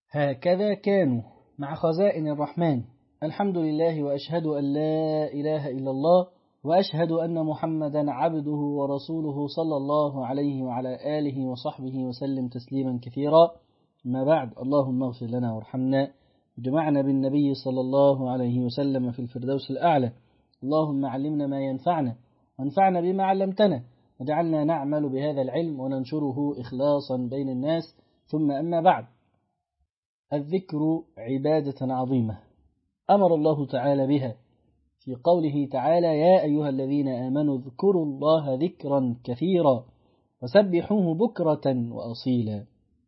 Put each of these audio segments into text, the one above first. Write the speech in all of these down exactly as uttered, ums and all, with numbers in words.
هكذا كانوا مع خزائن الرحمن. الحمد لله، وأشهد أن لا إله إلا الله، وأشهد أن محمدا عبده ورسوله صلى الله عليه وعلى آله وصحبه وسلم تسليما كثيرا. ما بعد، اللهم اغفر لنا وارحمنا، وجمعنا بالنبي صلى الله عليه وسلم في الفردوس الأعلى. اللهم علمنا ما ينفعنا وانفعنا بما علمتنا، وجعلنا نعمل بهذا العلم وننشره إخلاصا بين الناس. ثم أما بعد، الذكر عبادة عظيمة أمر الله تعالى بها في قوله تعالى: يا أيها الذين آمنوا اذكروا الله ذكرا كثيرا وسبحوه بكرة وأصيلا.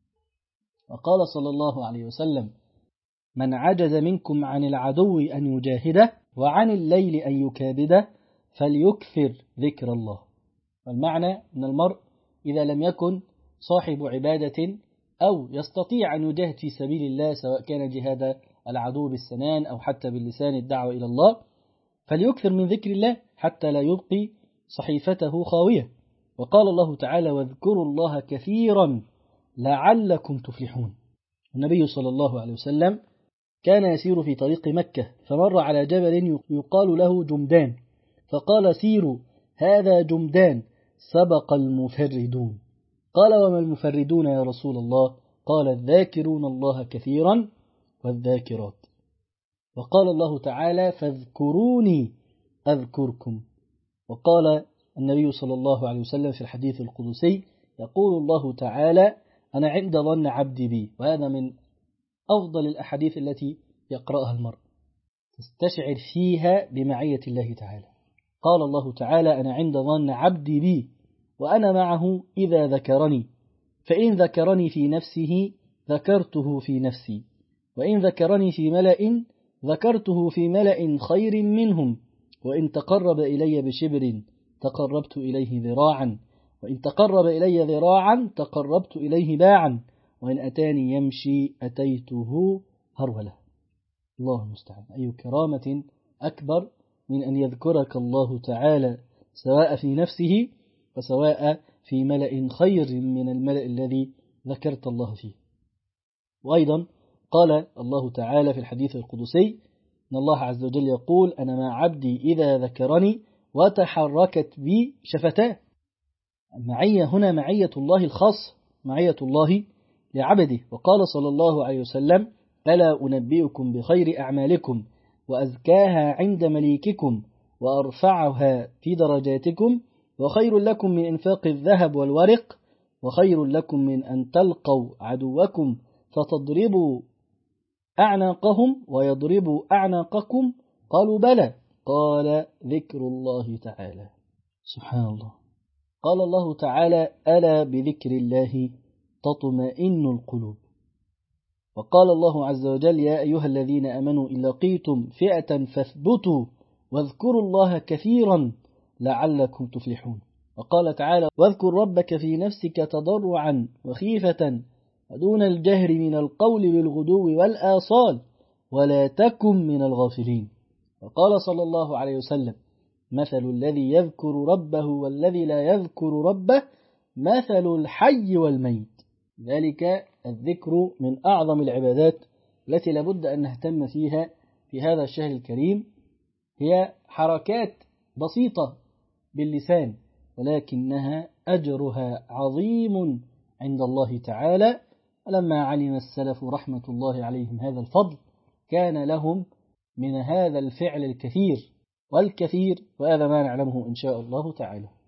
وقال صلى الله عليه وسلم: من عجز منكم عن العدو أن يجاهده وعن الليل أن يكابده فليكثر ذكر الله. والمعنى أن المرء إذا لم يكن صاحب عبادة أو يستطيع أن يجاهد في سبيل الله، سواء كان جهاد العدو بالسنان أو حتى باللسان الدعوة إلى الله، فليكثر من ذكر الله حتى لا يبقي صحيفته خاوية. وقال الله تعالى: واذكروا الله كثيرا لعلكم تفلحون. النبي صلى الله عليه وسلم كان يسير في طريق مكة، فمر على جبل يقال له جمدان، فقال: سيروا هذا جمدان سبق المفردون. قال: وما المفردون يا رسول الله؟ قال: الذاكرون الله كثيرا والذاكرات. وقال الله تعالى: فاذكروني أذكركم. وقال النبي صلى الله عليه وسلم في الحديث القدسي: يقول الله تعالى: أنا عند ظن عبدي بي. وهذا من أفضل الأحاديث التي يقرأها المرء، تستشعر فيها بمعية الله تعالى. قال الله تعالى: أنا عند ظن عبدي بي وأنا معه إذا ذكرني، فإن ذكرني في نفسه ذكرته في نفسي، وإن ذكرني في ملأ ذكرته في ملأ خير منهم، وإن تقرب إلي بشبر تقربت إليه ذراعا، وإن تقرب إلي ذراعا تقربت إليه باعا، وإن أتاني يمشي أتيته هرولة. الله المستعان. أي كرامة أكبر من أن يذكرك الله تعالى سواء في نفسه وسواء في ملأ خير من الملأ الذي ذكرت الله فيه. وأيضا قال الله تعالى في الحديث القدسي إن الله عز وجل يقول: أنا مع عبدي إذا ذكرني وتحركت بي شفتاه. المعية هنا معية الله الخاص، معية الله لعبده. وقال صلى الله عليه وسلم: ألا أنبئكم بخير أعمالكم وأزكاها عند مليككم وأرفعها في درجاتكم، وخير لكم من إنفاق الذهب والورق، وخير لكم من أن تلقوا عدوكم فتضربوا أعناقهم ويضربوا أعناقكم. قالوا: بلى. قال: ذكر الله تعالى. سبحان الله. قال الله تعالى: ألا بذكر الله تطمئن القلوب. وقال الله عز وجل: يا أيها الذين آمنوا إن لقيتم فئة فاثبتوا واذكروا الله كثيرا لعلكم تفلحون. وقال تعالى: واذكر ربك في نفسك تضرعا وخيفة ودون الجهر من القول بالغدو والآصال ولا تكن من الغافلين. وقال صلى الله عليه وسلم: مثل الذي يذكر ربه والذي لا يذكر ربه مثل الحي والميت. ذلك الذكر من أعظم العبادات التي لابد أن نهتم فيها في هذا الشهر الكريم. هي حركات بسيطة باللسان، ولكنها أجرها عظيم عند الله تعالى. ولما علم السلف رحمة الله عليهم هذا الفضل، كان لهم من هذا الفعل الكثير والكثير، وهذا ما نعلمه إن شاء الله تعالى.